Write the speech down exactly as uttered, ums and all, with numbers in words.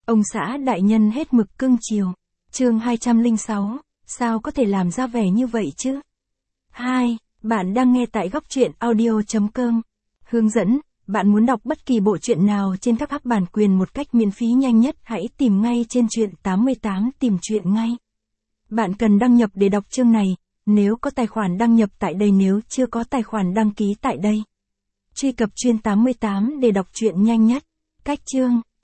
Ông xã đại nhân hết mực cưng chiều. Chương hai trăm lẻ sáu, sao có thể làm ra vẻ như vậy chứ? hai. Bạn đang nghe tại góc truyện audio chấm com. Hướng dẫn, bạn muốn đọc bất kỳ bộ truyện nào trên các app bản quyền một cách miễn phí nhanh nhất, hãy tìm ngay trên truyện tám mươi tám tìm truyện ngay. Bạn cần đăng nhập để đọc chương này, nếu có tài khoản đăng nhập tại đây, nếu chưa có tài khoản đăng ký tại đây. Truy cập truyện tám mươi tám để đọc truyện nhanh nhất. Cách chương.